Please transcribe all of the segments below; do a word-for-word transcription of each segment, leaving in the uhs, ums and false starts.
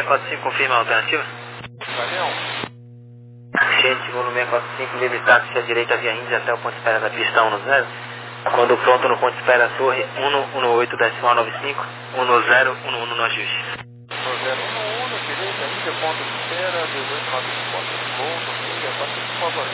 seis quatro cinco, confirma a alternativa. Valeu. Gente, voo no seis quatro cinco, livre táxi à direita via Índia até o ponto de espera da pista um zero. Quando pronto no ponto de espera, torre cento e dezoito, decimal noventa e cinco, um zero um um no ajuste. um zero um um, direita, Índia, ponto de espera, dezoito noventa e quatro. Gol no meio, quatro por favor.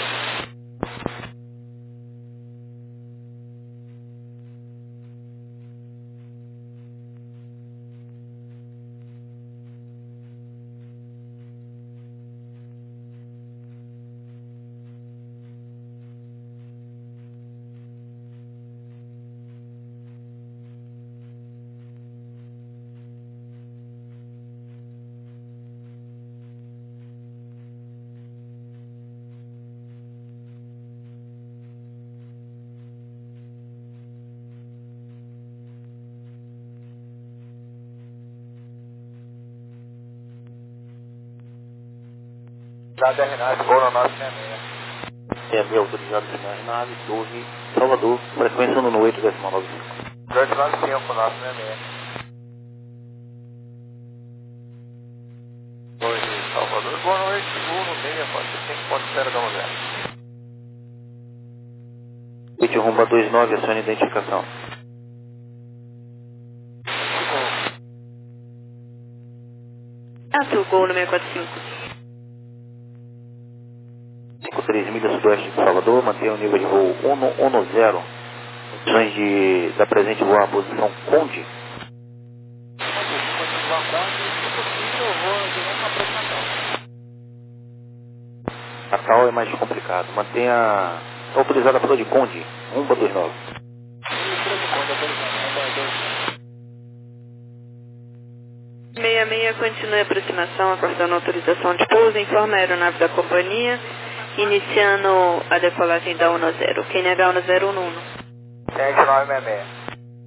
Dado R nove, gol no nosso sessenta e seis. É meu autorizado de nave, doze, Salvador, frequência no oito, decimal noventa e cinco. dois nove cinco, nosso sessenta e seis. Oi, Salvador, boa noite, gol no meio, quatro cinco, ponto de espera da um zero. oito rumba dois nove, acione identificação. Azul, gol no seis quatro cinco. cinco três milhas sudoeste de Salvador, mantenha o nível de voo cento e dez. Condições de da presente voar a posição Conde. Continuar Conde, se possível, eu vou direto na aproximação. A tal é mais complicado. Mantenha autorizada a de Conde, rumba dois nove. seis seis continue a aproximação, aguardando autorização de pouso, informa a aeronave da companhia, iniciando a decolagem da um zero, Q N H um zero um um. sete nove seis seis.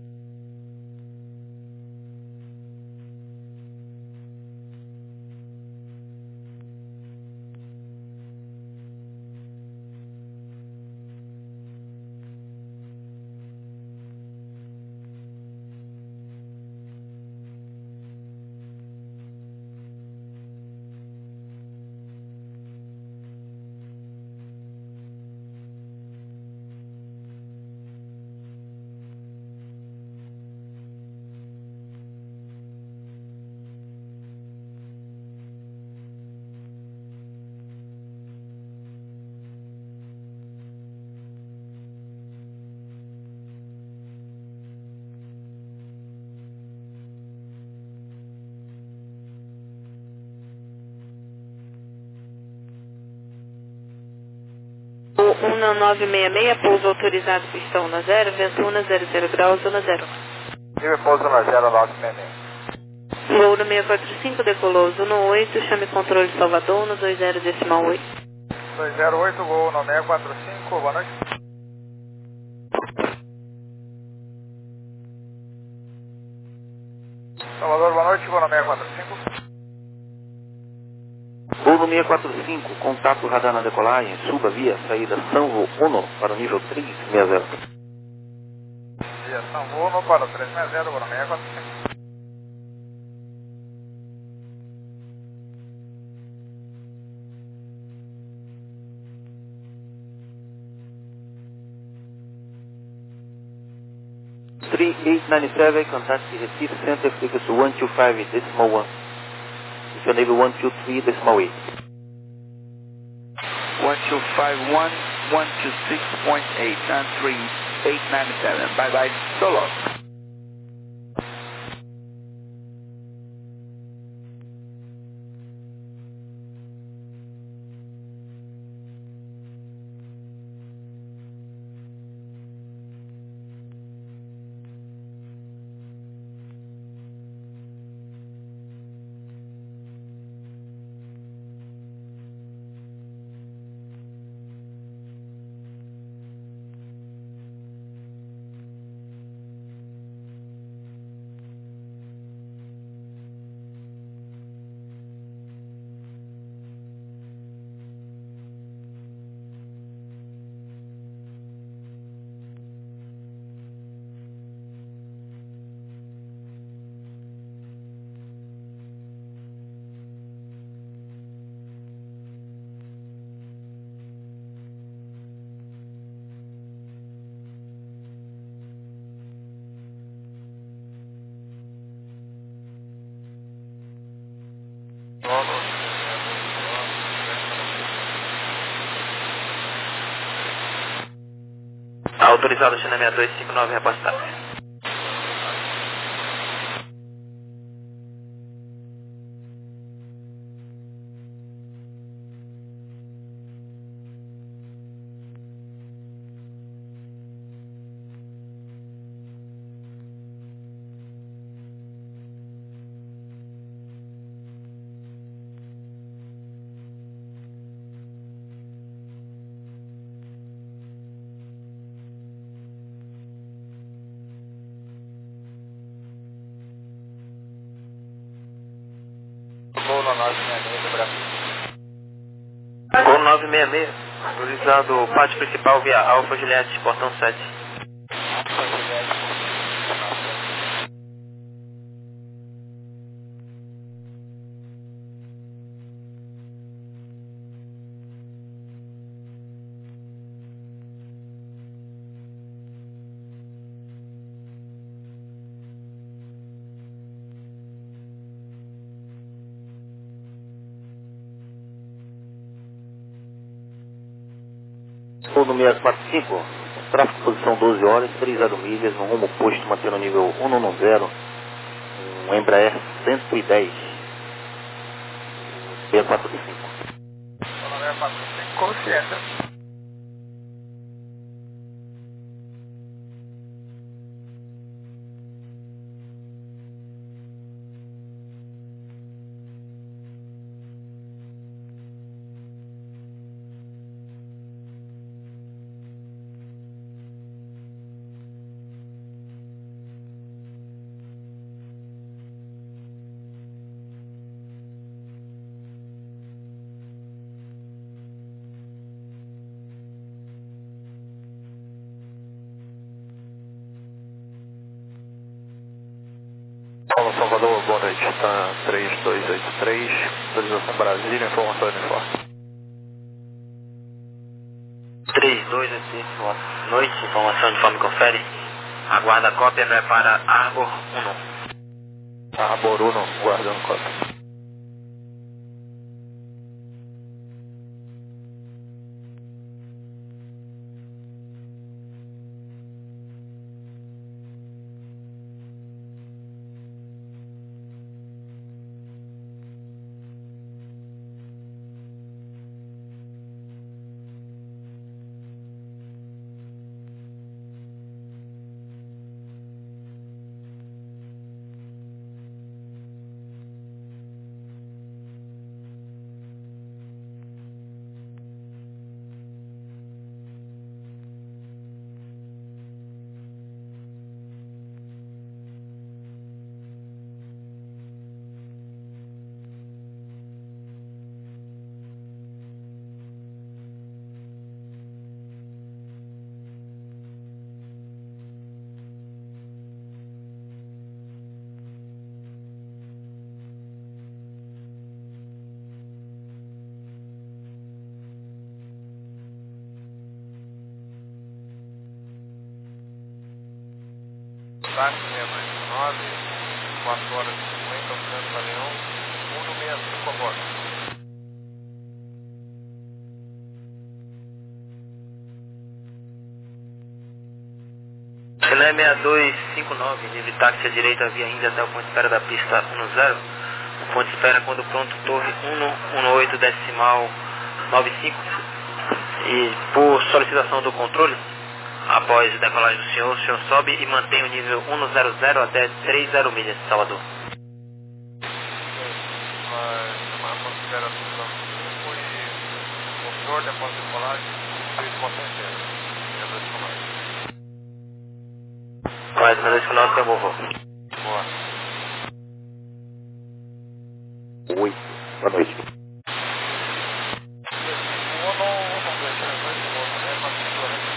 O um nove seis seis, pouso autorizado, pista um zero, vento um zero zero graus, um zero. Nível pouso no zero nove seis seis. Voo no seis quatro cinco, decolou um oito, chame controle Salvador, um dois zero decimal oito. dois zero oito, gol no seis quatro cinco, boa noite. Salvador, boa noite, gol no seis quatro cinco. Voo no seis quatro cinco, contato radar na decolagem, suba via saída Sanvo um para o nível três seis zero. Via Sanvo um para o três seis zero, gol no seis quatro cinco. three eight nine seven, contact Recife Center, frequency one two five decimal one. If you enable one two three decimal eight. one two five one, one two six point eight, nine three eight nine seven. Bye bye, so long. Autorizado China sessenta e dois cinquenta e nove, repostado. Voo no nove seis seis do Brasil. Gol nove seis seis, autorizado pátio principal via Alfa Juliette, portão sete. Alfa Juliette. Voo no seis quatro cinco, tráfego posição doze horas, trinta milhas, no rumo oposto, mantendo o nível cento e dez, um Embraer cento e dez, seis quatro cinco. Sonora quatro cinco, consciência. Paulo Salvador, boa noite. Está três dois oito três, autorização Brasília, informação uniforme. três dois oito seis, boa noite, informação uniforme confere. Aguarda a cópia, vai para Arbor um. Arbor um, guardando cópia. Táxi seis dois nove, quatro horas e cinquenta, Alcântara Leão, cento e sessenta e cinco a bordo. Chile sessenta e dois cinquenta e nove, livre táxi à direita via Índia até o ponto de espera da pista dez. O ponto de espera quando pronto, torre cento e dezoito decimal noventa e cinco. E por solicitação do controle, após a decolagem do senhor, o senhor sobe e mantém o nível cento até trinta milhas, Salvador. Vai chamar a considera cinco e motor, depósito de colagem, seis porta inteira. seis dois comando. Quase dois quilômetros, eu vou. Boa. Oi, boa noite. Vou no um dois três dois, vou no seis quatro cinco.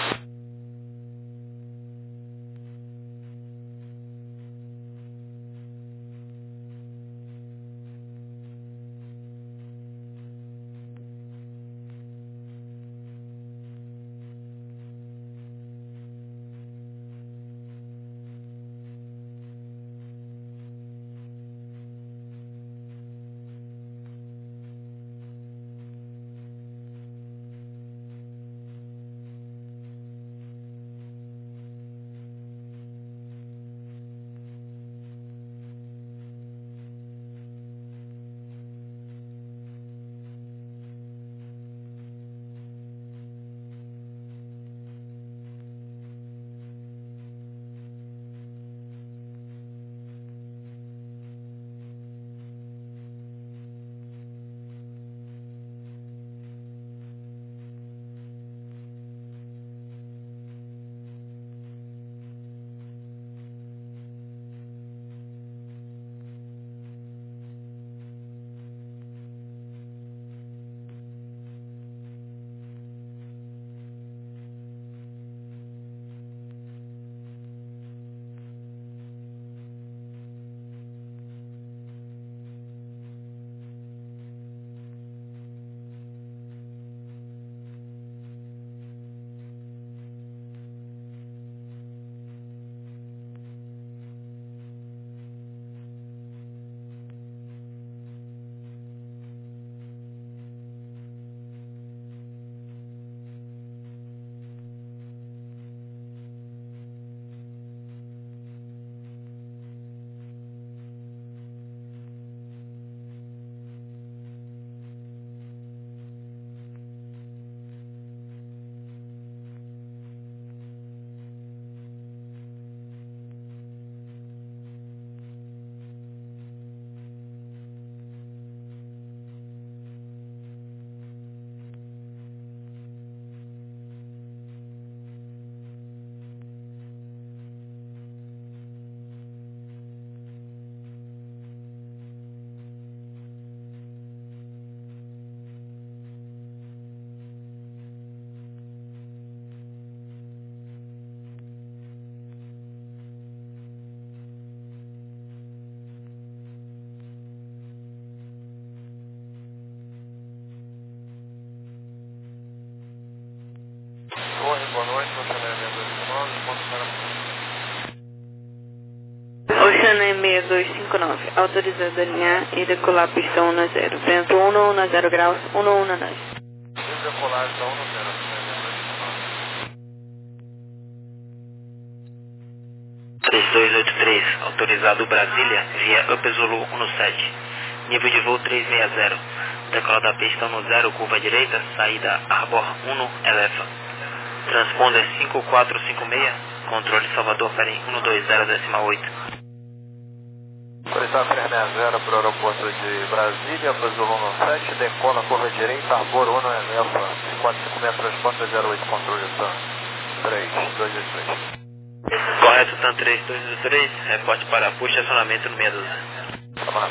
seis dois cinco nove. Autorizado a alinhar e decolar pistão um zero. Vento um, um zero graus, um um nove. Decolar então um zero. três dois oito três, autorizado Brasília, via Upper Zulu um sete. Nível de voo trezentos e sessenta. Decolar da pista um zero, curva direita, saída Arbor um, Elefa. Transponder cinco quatro cinco seis, controle Salvador, Peren um dois zero decimal oito. Autorizado trezentos e sessenta para o aeroporto de Brasília, Upper Zulu um sete, decola curva direita, Arbor um, Elefa. quatro cinco seis, transponder zero oito, controle Tan três dois dois três. Correto, TAM três dois dois três, reporte para push e acionamento no seis doze. Tá.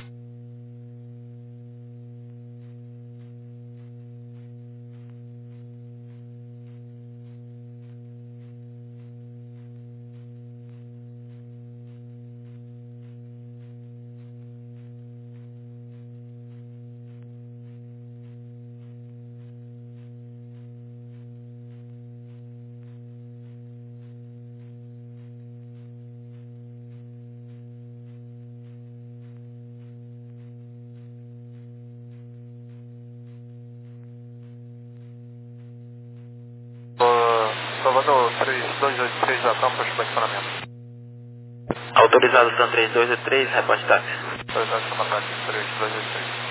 Salvador três dois oito três, já estamos para o estacionamento. Autorizado TAM três dois oito três, reporte táxi. Autorizado comandante três dois oito três.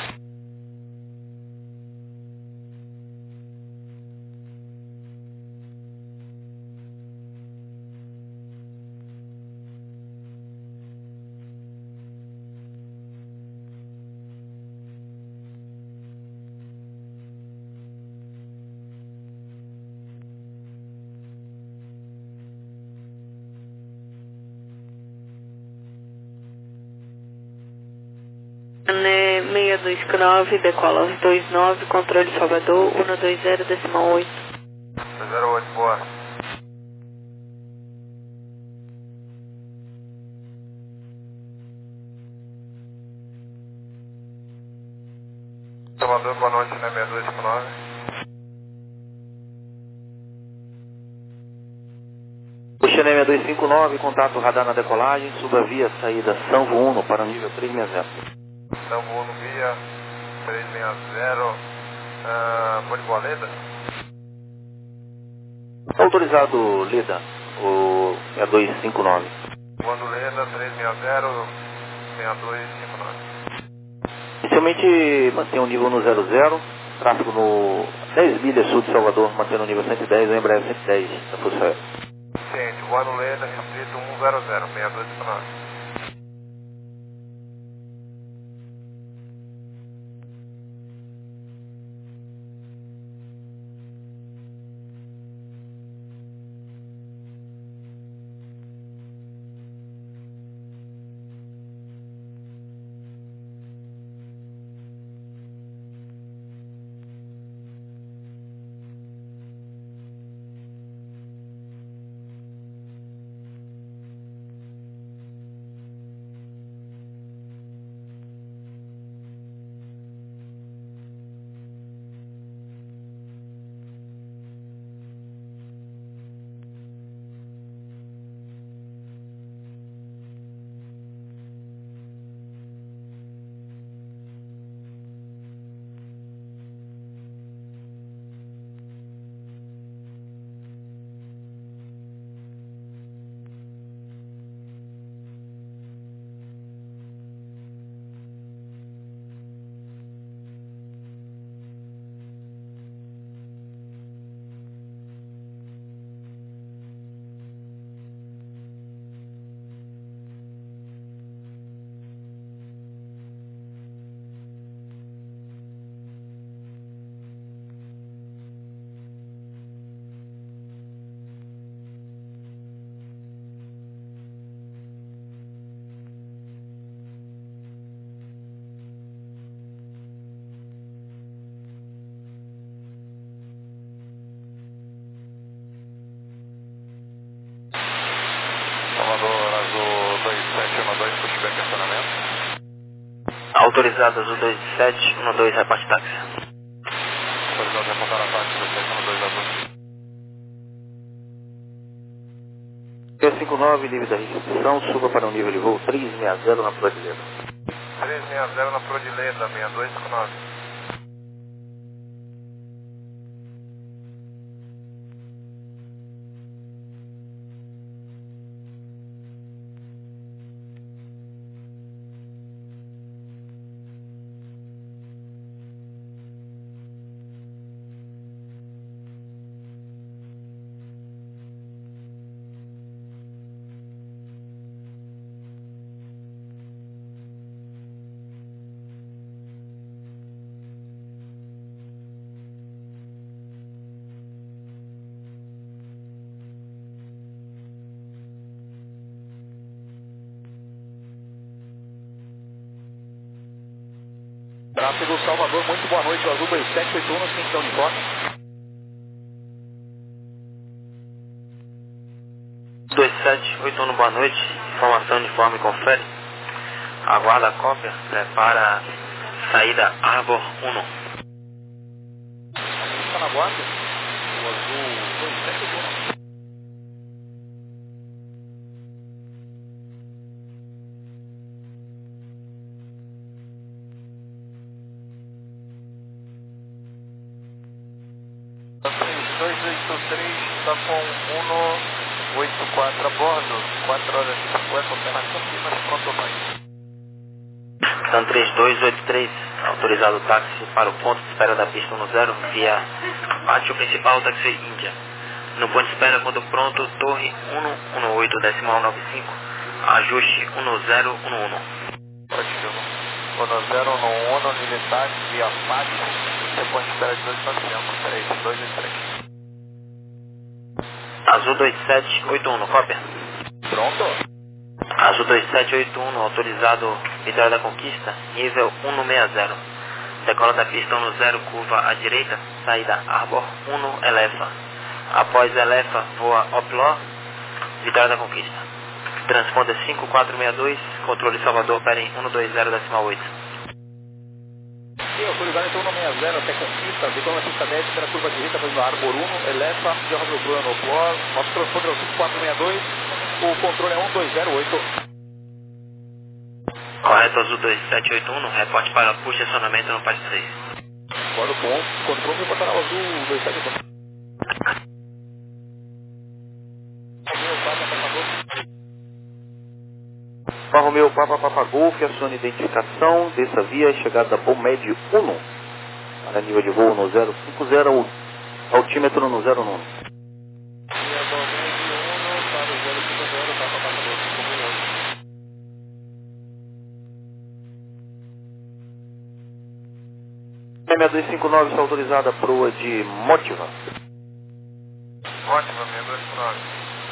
seis dois cinco nove, decola aos dois nove, controle Salvador, um dois zero decimal oito. zero oito, boa. Salvador, boa noite, né, seis dois cinco nove. Chile seis dois cinco nove, contato radar na decolagem, suba via saída São Vuno para o nível trezentos e sessenta. São Vuno via trezentos e sessenta, uh, pode boa Leda? Autorizado Leda, o seis dois cinco nove. Voando Leda, trezentos e sessenta, seis dois cinco nove. Inicialmente mantém o nível no zero zero, tráfego no dez milhas sul de Salvador, mantendo o nível cento e dez, ou em breve cento e dez da Força Aérea. Ciente, voando Leda, restrito um zero zero, seis dois cinco nove. Autorizado Azul dois sete um dois, reparte táxi. Autorizado reportar a táxi, dois sete um dois Azul. cinco nove, livre da restrição, suba para o nível de voo trezentos e sessenta na Prodileta. trezentos e sessenta na Prodileta, seis dois cinco nove. Tráfego Salvador, muito boa noite, o Azul dois sete oito um, quem está uniforme? dois sete oito um, boa noite, informação uniforme confere. Aguarda a cópia, prepara saída Arbor um. Está na guarda, o Azul dois sete oito um. dois oito três está com um oito quatro a bordo, quatro horas e cinquenta, operação Pimas, pronto mais. São três dois oito três, autorizado o táxi para o ponto de espera da pista um zero via pátio principal táxi Índia. No ponto de espera, quando pronto, torre um um oito decimal nove cinco, ajuste um zero um um. Ótimo. um zero um um, nível táxi via pátio, depois de espera de dois novecentos, três dois oito três. Azul dois sete oito um, cópia. Pronto. Azul dois sete oito um, autorizado Vitória da Conquista, nível um sessenta. Decola da pista um zero, curva à direita, saída Arbor um, Elefa. Após Elefa, voa Opló, Vitória da Conquista. Transponder cinco quatro seis dois, controle Salvador, Peren um dois zero decimal oito. Sim, autorizado então um sessenta até Conquista, decola na pista dez, pela curva direita, fazendo Arbor um, Elefa, de Rodoplano Opló, nosso transponder é o cinco quatro seis dois, o controle é um dois zero oito. Correto, Azul dois sete oito um, reporte para push e acionamento no pátio seis. Agora com controle reportará o Azul dois sete oito um. Romeu Papa Papa Golf, acione identificação, desça via, chegada da Bomed um, para nível de voo no zero cinco zero, altímetro no zero um. seis dois cinco nove está autorizada a proa de Motiva. Ótimo, seis dois cinco nove.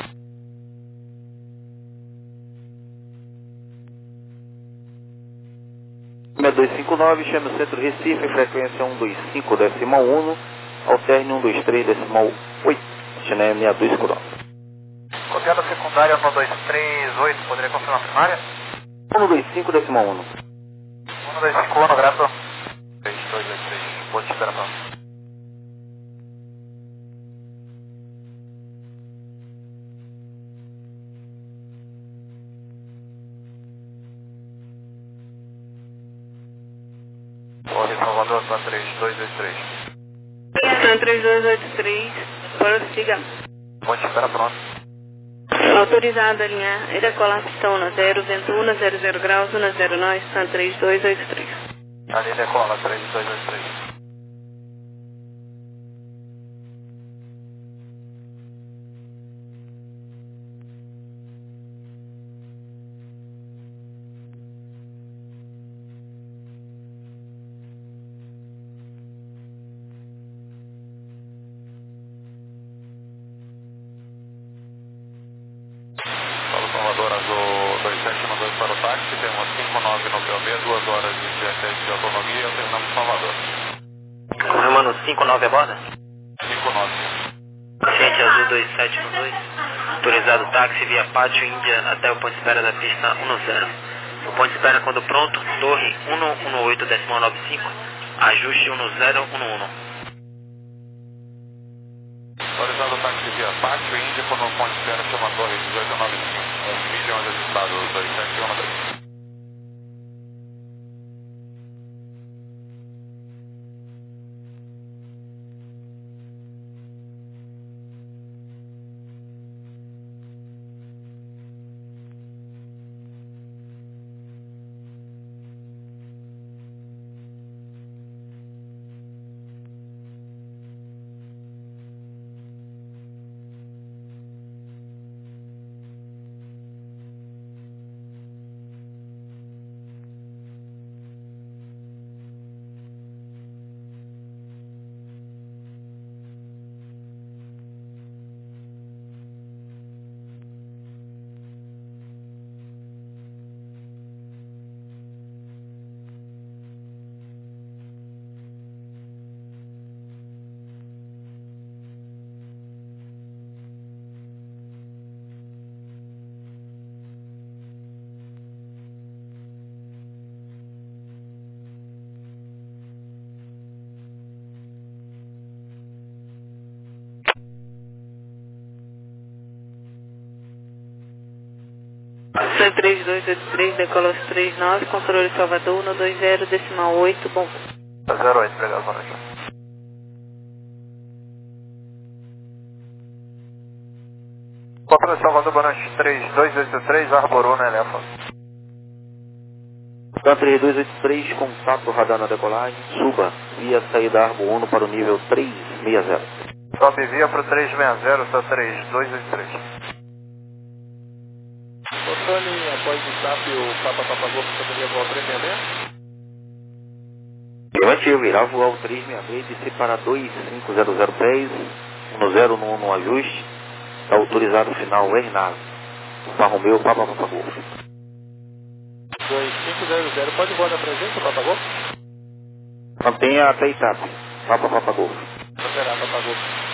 seis dois cinco nove, chama o centro Recife, frequência um dois cinco decimal um, alterne um dois três decimal oito, China seis dois cinco nove. Copiada secundária um dois três oito, poderia confirmar a primária? um dois cinco decimal um. um dois cinco um, grato. três dois dois três, ponto de espera pronto. Torre Salvador, San três dois dois três. San três dois oito três, prossiga. Ponto de espera pronto. Autorizado a alinhar e decolar pistão um zero, vento um zero zero graus, um zero nove, San três dois oito três. Ali decola, três dois dois três. Salvador Azul dois sete um dois para o táxi, temos cinco nove no P O B, duas horas e dezessete de autonomia, terminamos Salvador. Confirmando cinco nove a borda? cinco nove. Paciente Azul dois sete um dois, autorizado táxi via pátio Índia até o ponto de espera da pista um zero. O ponto de espera quando pronto, torre um um oito decimal nove cinco, ajuste um zero um um. Autorizado táxi via Pátio Índico no ponto de espera, chama Torre dezoito noventa e cinco, um milhão registrado, dois sete um três. C três dois oito três, decola três nove, controle Salvador, um dois zero, decimal oito, bom. zero oito, obrigado, boa noite. Controle Salvador, boa noite, três dois oito três, Arbor um, Elefant. Scan três dois oito três, contato radar na decolagem, suba via saída Arbor um para o nível três seis zero. Sobe via para o três seis zero, está três dois oito três. Controle, após o S A P, o Papa Papa Golf, poderia voar três seis seis? Afirmativo, irá voar o três seis seis, descer para dois cinco zero zero pés, um zero no, no ajuste, está autorizado o final Hernaz, Alfa Romeo, Papa Papa Golf. dois cinco zero zero, pode voar na presença, Papa Golf? Mantenha até Itape, Papa Papa Golf. Operar, Papa Golf.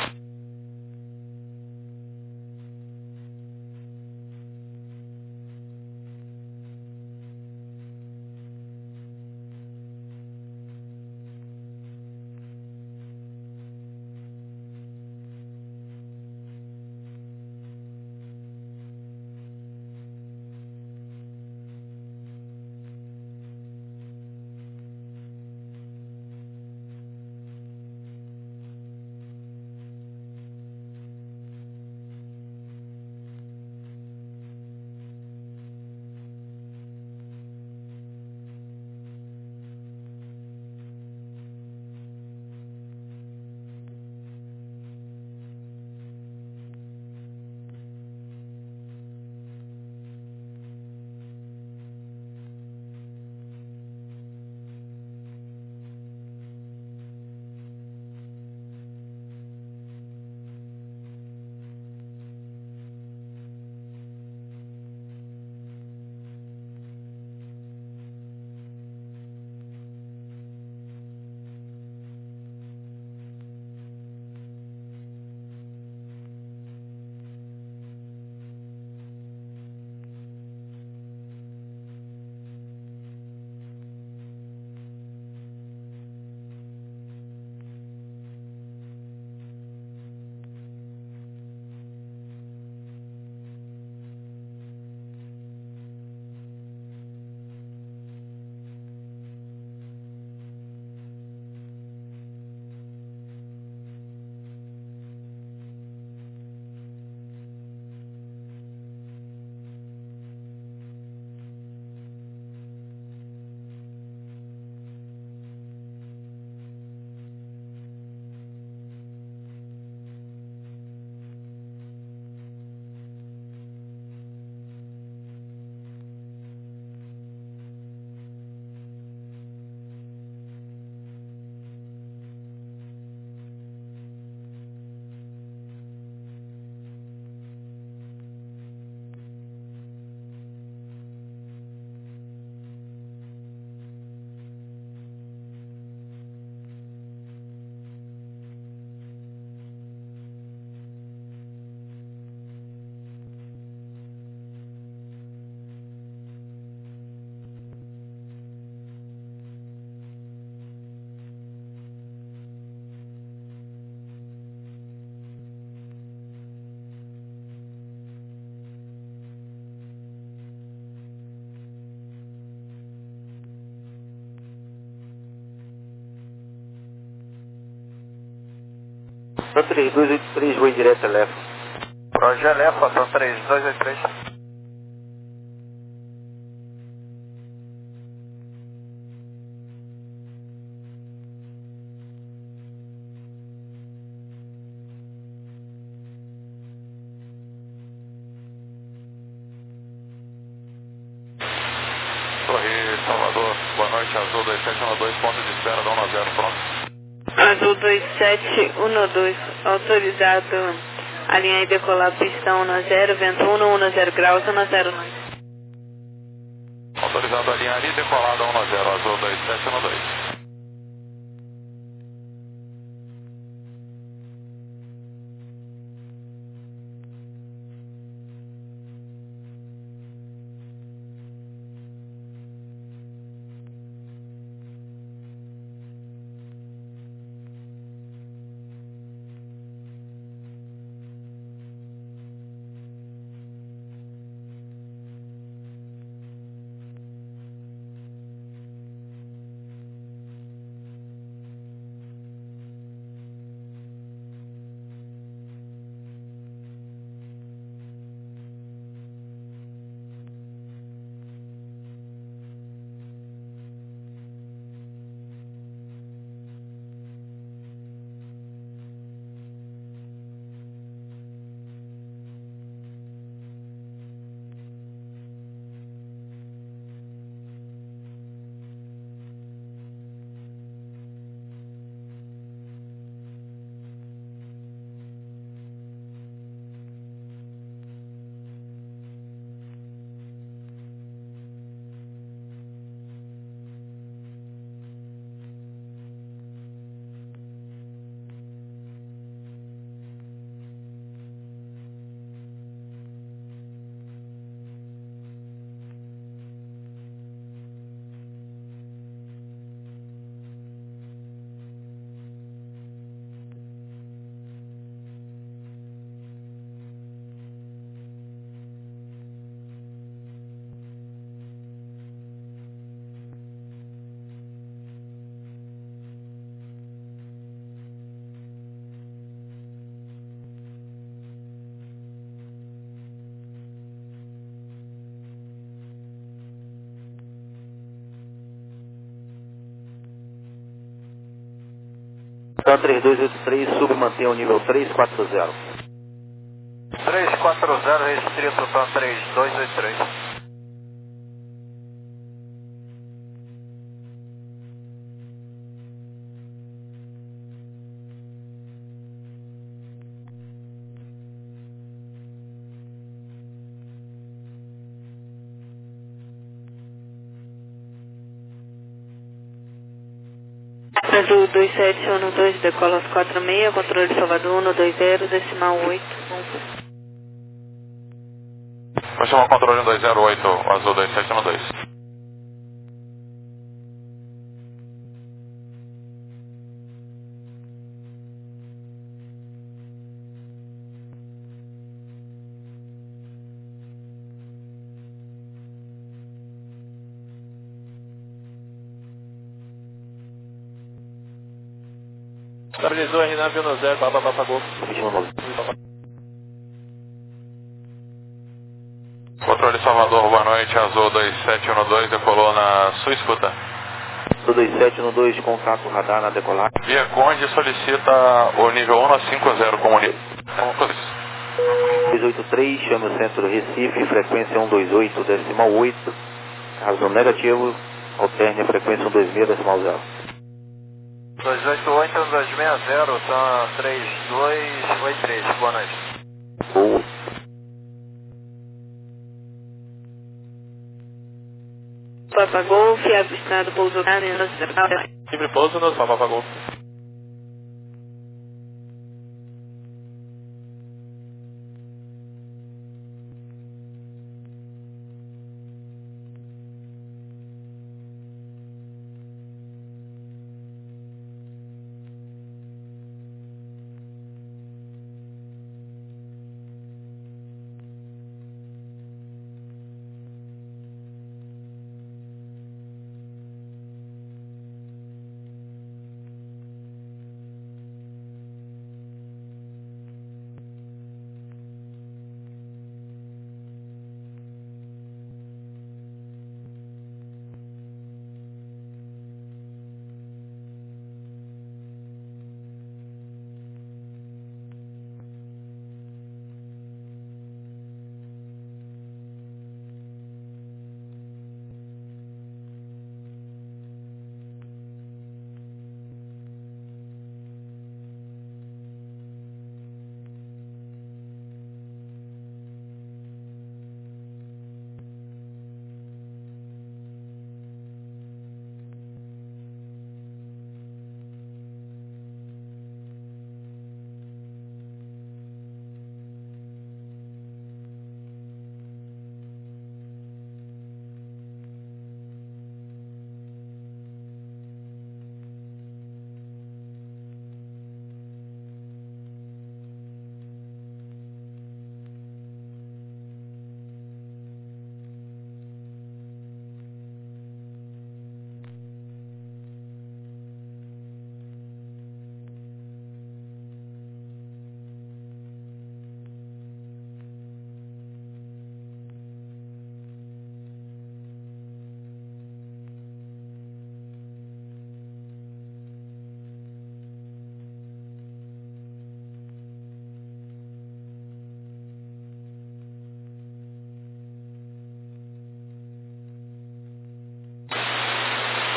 Tan três dois oito três, voo direto, Elefa. Roger, Elefa, Tan três dois oito três. Torre Salvador, boa noite, Azul dois sete um dois, ponto de espera da um zero, pronto. Azul dois sete um dois, autorizado a linha e decolar pista um zero, vento um zero graus, um zero nove. Autorizado a linha ali, decolada um zero, Azul dois sete um dois. Tan três dois oito três, submantenha o nível três quatro zero. três quatro zero, restrito, Tan três dois oito três. Azul dois sete um dois, decola quatro seis, controle Salvador um dois zero, decimal oito. Vou chamar o controle um dois zero oito, Azul dois sete um dois. Estabilizou R nove um zero, Papa Papa Golf. Controle Salvador, boa noite, Azul dois sete um dois, decolou na sua escuta. Azul dois sete um dois, contato radar na decolagem. Via Conde solicita o nível um cinquenta como nível. dois oito três, chame o centro Recife, frequência cento e vinte e oito, decimal oito. Caso negativo, alterne a frequência cento e vinte e seis, decimal zero. dois oito oito, um dois seis zero, Tan três dois oito três, boa noite. Boa. Papa Golf, avistado pouso Canelas. Livre pouso nos Papa Golf.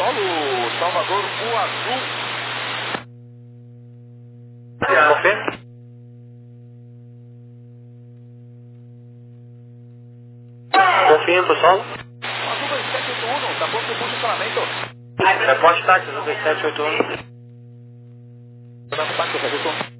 Solo Salvador, o azul. Confirma? Confirma pro solo. Azul dois sete oito um, tá pronto pro posicionamento. Reporte táxi, azul dois sete oito um. Tá no táxi, dois sete oito um.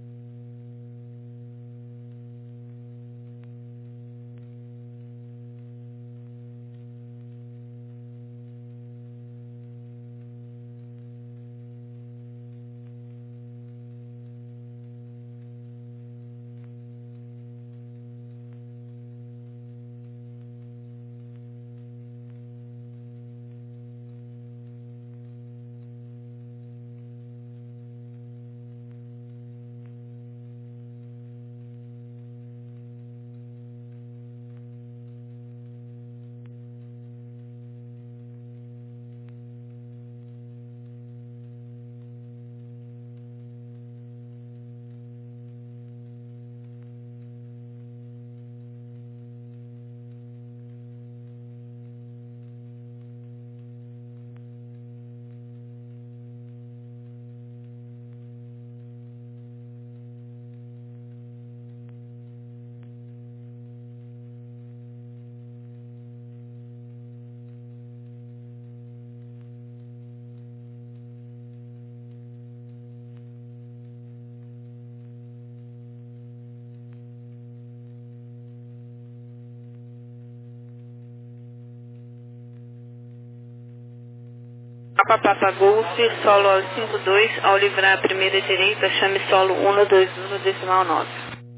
Papa Papa Golf, solo cinco dois, ao livrar a primeira direita, chame solo um dois um, decimal nove.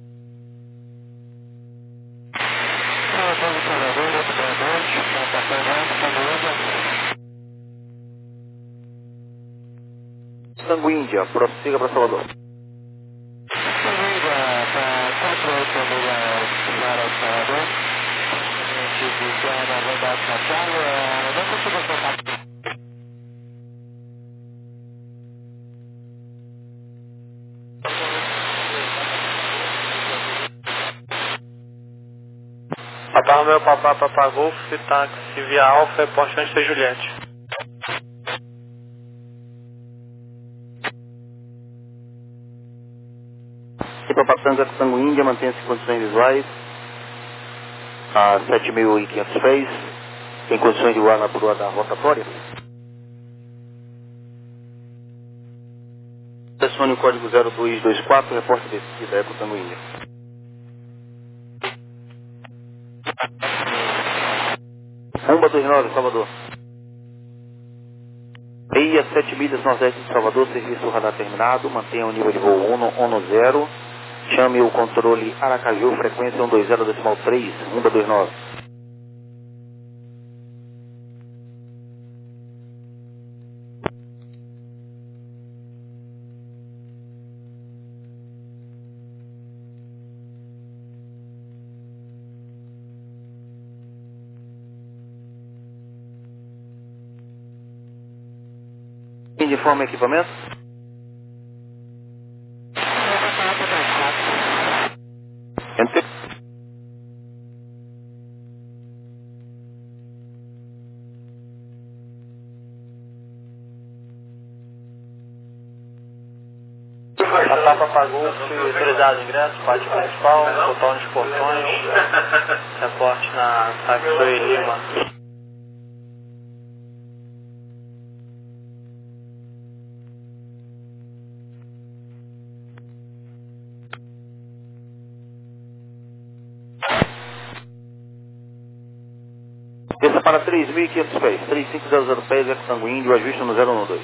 Tango Índia, prossiga para Salvador. Papa Romeo, Papa Papa Golf, táxi via Alfa, reporte antes da Juliette. E Papa Tango, Tango Índia, mantenha-se em condições visuais. A sete mil e quinhentos fez. Tem condições de voar na burua da rotatória? Selecione o código zero dois dois quatro, reporte de descida, Eco Tango Índia. Rumba dois nove, Salvador. Meia sete milhas nordeste de Salvador, serviço radar terminado, mantenha o nível de voo um zero. Chame o controle Aracaju, frequência um dois zero decimal três, Rumba dois nove. Informe equipamento. Enter. A Papa pagou, autorizado ingresso, pátio principal, total nos portões, reporte na Taxi Lima. Desça para três mil e quinhentos pés, três mil quinhentos pés, Eco Tango Índio, ajuste no zero um dois.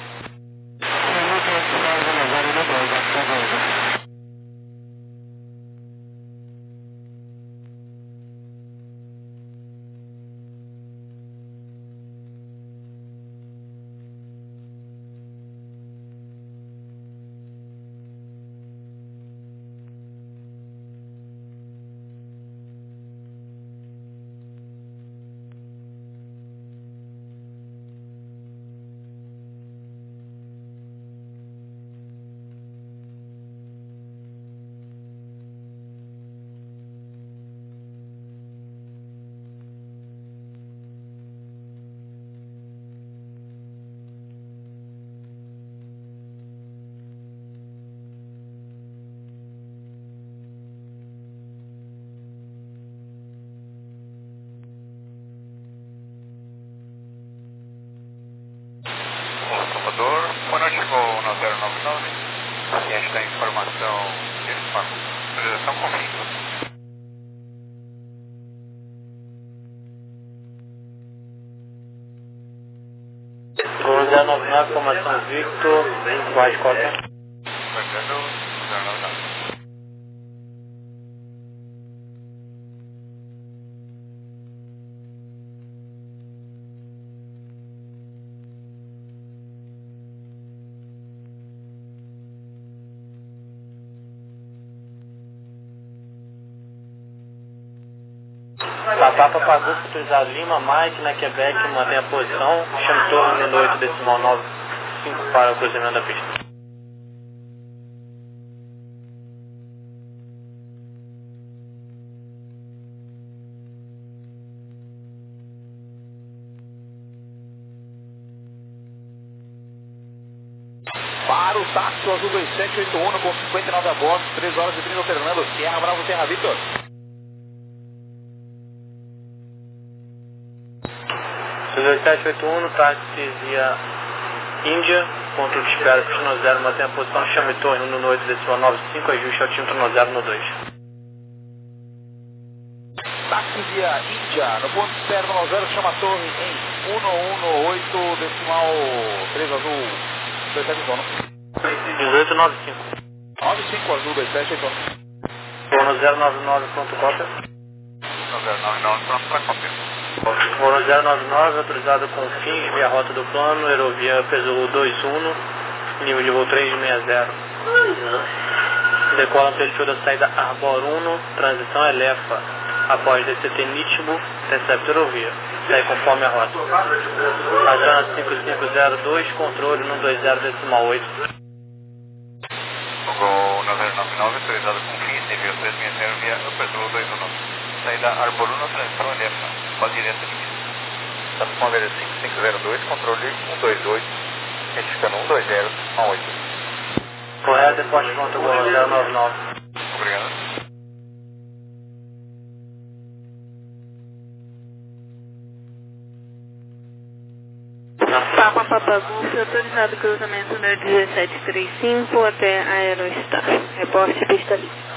Informação Despago. Autorização confirma. Gol zero nove nove, formação Victor, White Cota. Guardando zero nove nove. Papá Papagô, autorizado Lima, Mike, na Quebec, mantém a posição, chame torre número oito decimal nove cinco para o cruzamento da pista. Para o táxi, o azul dois sete oito um com cinquenta e nove a bordo, três horas e trinta alternando, Sierra Bravo, Terra Vitor. dois sete oito um, táxi via Índia, ponto de espera, pista no zero, mantém a posição, chame torre no oito decimal nove cinco, ajuste altímetro no zero no dois. Táxi via Índia, no ponto de espera no zero, chama a torre em um um oito decimal três azul dois sete oito um. dezoito nove cinco. nove cinco azul dois sete oito um. Fono zero nove nove, pronto cópia. zero nove nove, pronto para cópia. Fono zero nove nove, autorizado com fins via rota do plano, aerovia peso dois um, nível de voo três seis zero. Decola pelo perfil da saída Arbor um, transição Elefa, após D C T Nitibo, intercepta aerovia. Segue conforme a rota. Adriana cinco cinco zero dois, controle um dois zero decimal oito. Gol zero nove nove, autorizado com fins, nível três seis zero via Upper dois um. Saída Arbor um, transição Elefa, pode direto de Estamos com a V cinco cinco zero dois, controle um dois oito, retificando um dois zero um oito. Correto, depois pronto, gol zero nove nove. Obrigado. Papa Papagô, foi autorizado o cruzamento no dezessete trinta e cinco até Aerostar. Reporte pista livre.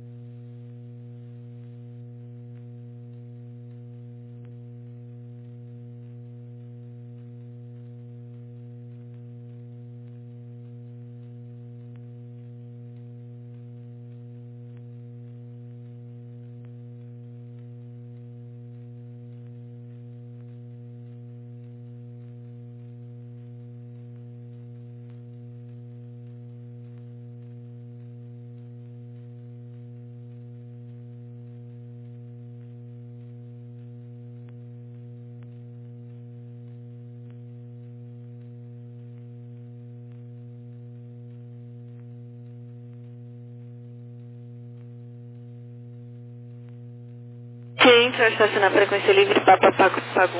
Quem vai estacionar frequência livre, Papa Papagô.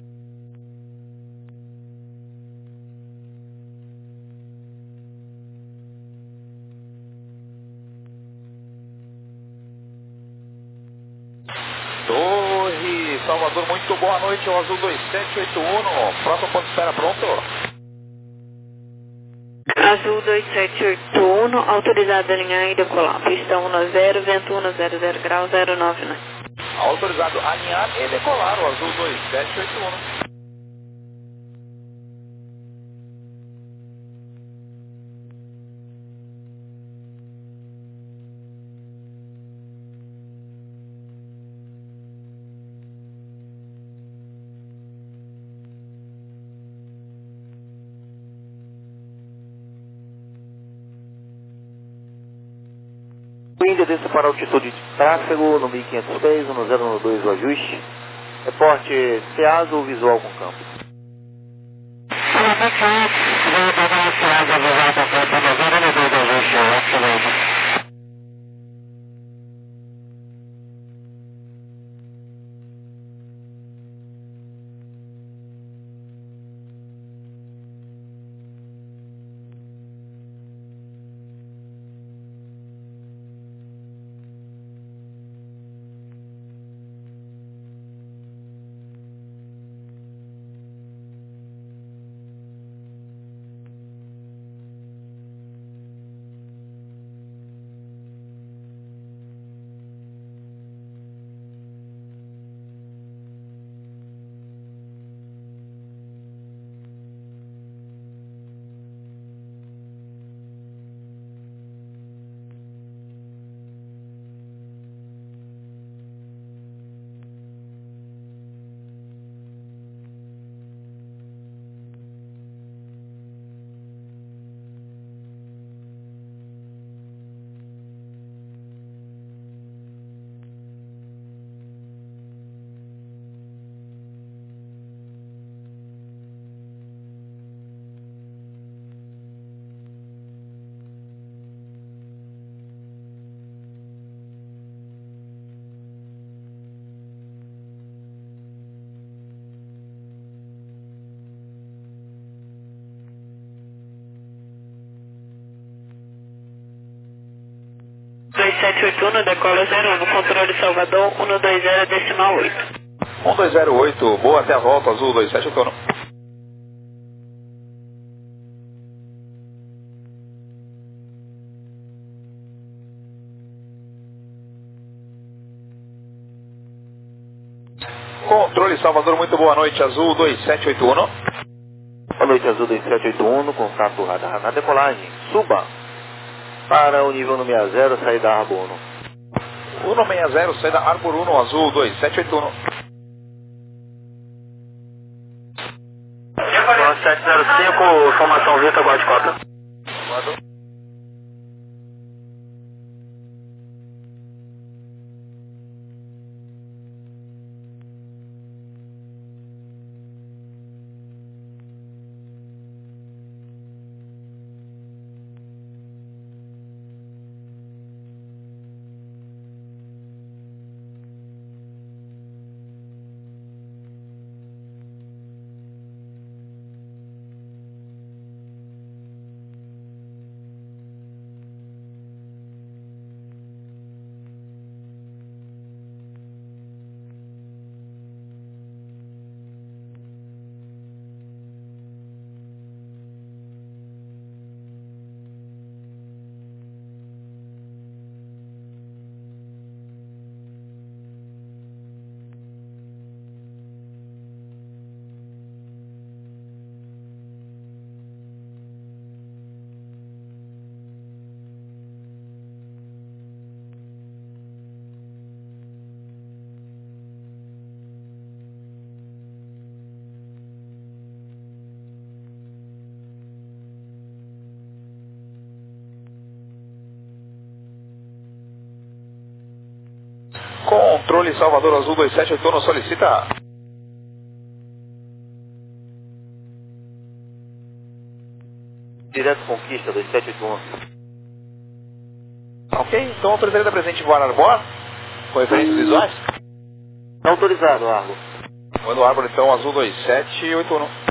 Torre Salvador, muito boa noite, o azul dois sete oito um, próximo ponto de espera pronto. Azul dois sete oito um, autorizado a alinhar e decolar. Pista um zero, vento um zero zero grau zero nove nove. Autorizado a alinhar e decolar, o azul dois sete oito um. Índia desça para altitude de tráfego no mil e quinhentos pés, no zero um dois o ajuste. Reporte SEASA ou visual com campo. sete oito um, decola zero um, controle Salvador um dois zero decimal oito. um dois zero oito, boa, até a volta, Azul dois sete oito um. Controle Salvador, muito boa noite, Azul dois sete oito um. Boa noite, Azul dois sete oito um, contato radar na decolagem. Suba para o nível no sessenta, saída Arbor um. um sessenta, saída Arbor um, Azul dois sete oito um. sete zero cinco, formação Vita, guarde cota. Controle Salvador, Azul dois sete oito um, solicita. Direto Conquista dois sete oito um. Ok, então autorizado a presente voar Arbor, com referências visuais. Autorizado, Arbor. Manda o Arbor então, Azul dois sete oito um.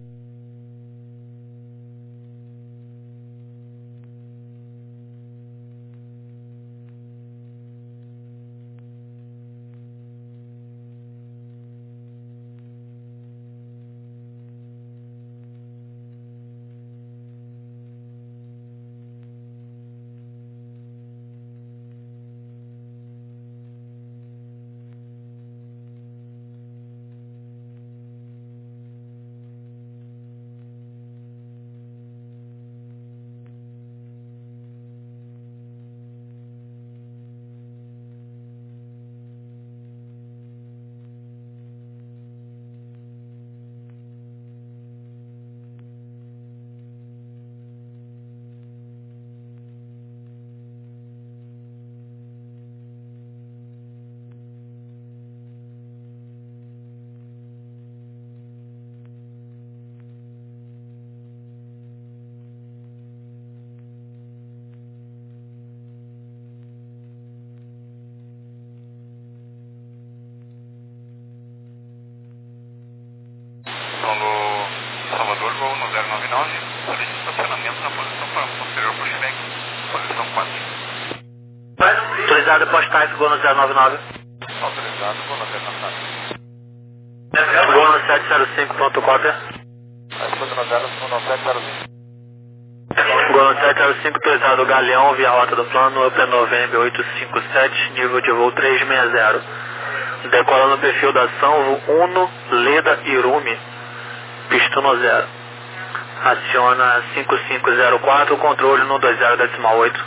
Solo Salvador, voo no zero nove nove, solicita estacionamento na posição posterior para o Chebec, posição quatro. Autorizado postais, voo no zero nove nove. Autorizado, vou na terra. Voo no sete zero cinco, ponto cópia. Responde na zero, no sete zero cinco. Voo no sete zero cinco, autorizado Galeão, via rota do plano, Upper November oito cinco sete, nível de voo trezentos e sessenta. Decola no perfil da ação, Uno, Leda, Irumi, Pistuno zero. Aciona cinco cinco zero quatro, controle no dois zero decimal oito.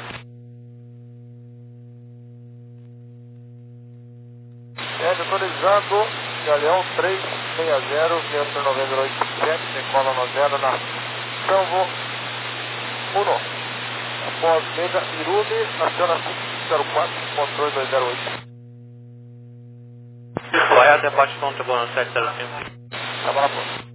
É, autorizado, Galeão três seis zero, Upper November oito sete, decola no zero na ação, voo Uno. Após Leda, Irumi, aciona cinco cinco zero quatro, controle dois zero oito. Correto, é parte contra, voo no sete zero cinco. Tá bom na ponta.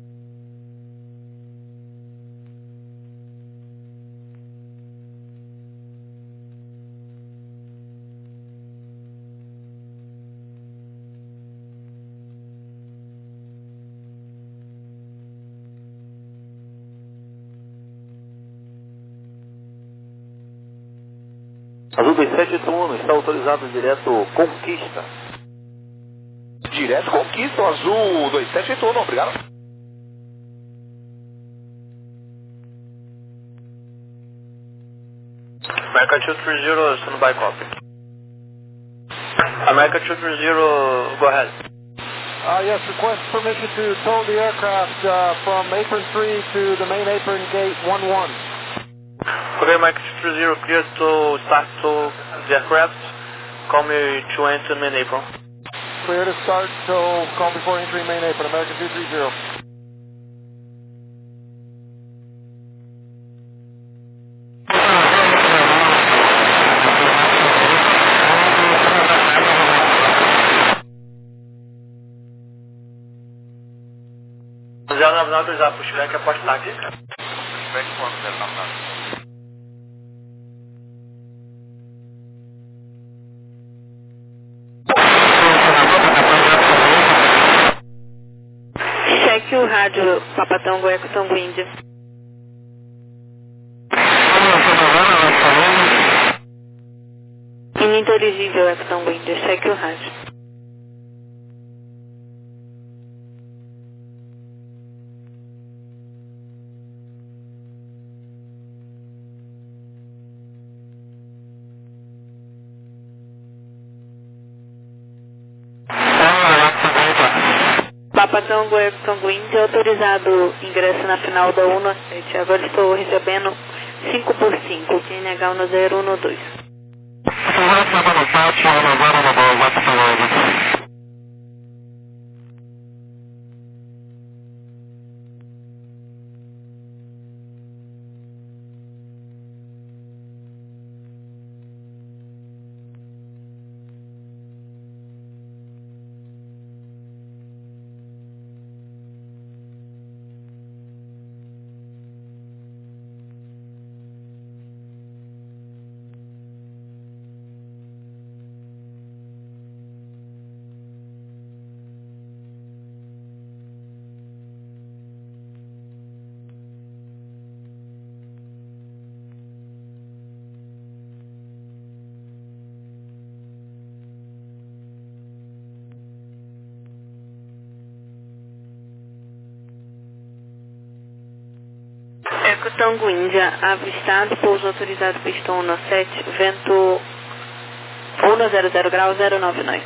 Azul dois sete oito um, está autorizado direto Conquista. Direto Conquista, o Azul dois sete oito um, obrigado. America two three zero, standby copy. America two three zero, go ahead. Uh, yes, request permission to tow the aircraft uh, from apron three to the main apron gate one one. Okay, America two three zero, clear to start to the aircraft. Call me to enter main apron. Clear to start, so call before entering main apron, America two three zero. zero nove nove autorizado, pushback, pode estar aqui. Pushback quanto, zero nove nove? Cheque o rádio, Papatango Eco Tango Índia. Ininteligível Eco Tango Índia, cheque o rádio. Papatango Eco Tango Índia, autorizado ingresso na final da um sete. Agora estou recebendo cinco por cinco, Q N H um zero um dois. Eco Tango Índia, avistado, pouso autorizado, pistão um sete, vento um zero zero grau zero nove nove.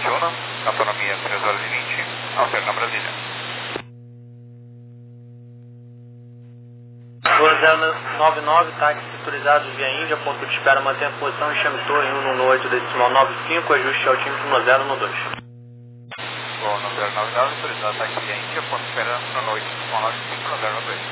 um, autonomia três horas e vinte, alterna Brasília. dois zero nove nove, táxi autorizado via Índia, ponto de espera, mantenha a posição, enxame torre um um oito decimal nove cinco, ajuste altímetro um zero um dois. Voo no zero nove nove, autorizado táxi via Índia, ponto de espera um oito decimal nove cinco, um zero um dois.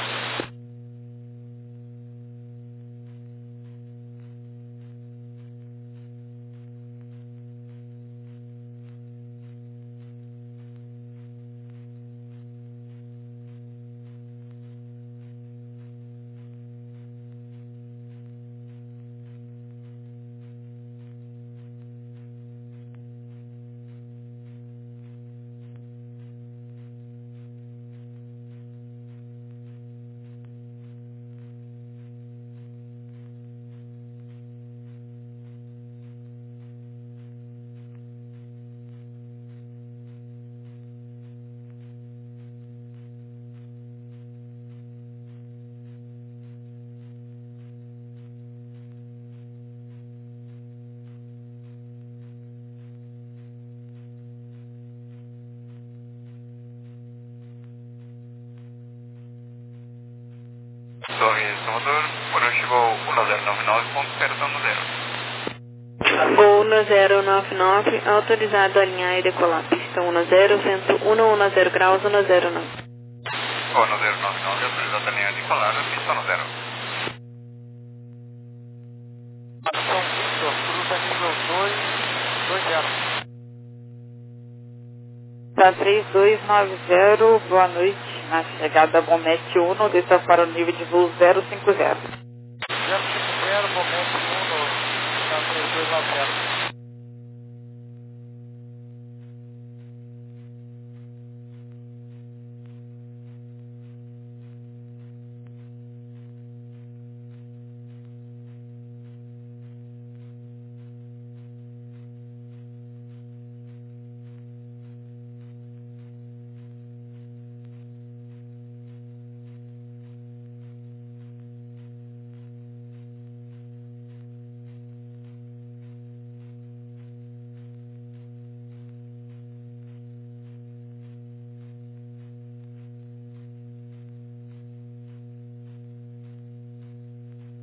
Torre Salvador, por hoje voo um zero nove nove, ponto de espera um zero. Voo um zero nove nove, autorizado a alinhar e decolar. Pista um zero, vento um zero graus, um zero nove. Voo um zero nove nove, autorizado a alinhar e decolar, pista um zero. São Victor, cruza nível dois, dois zero. Tá três dois nove zero, boa noite. Na chegada Bomet um, desça para o nível de voo zero cinco zero. zero cinco zero, Bomet um, na três dois nove zero.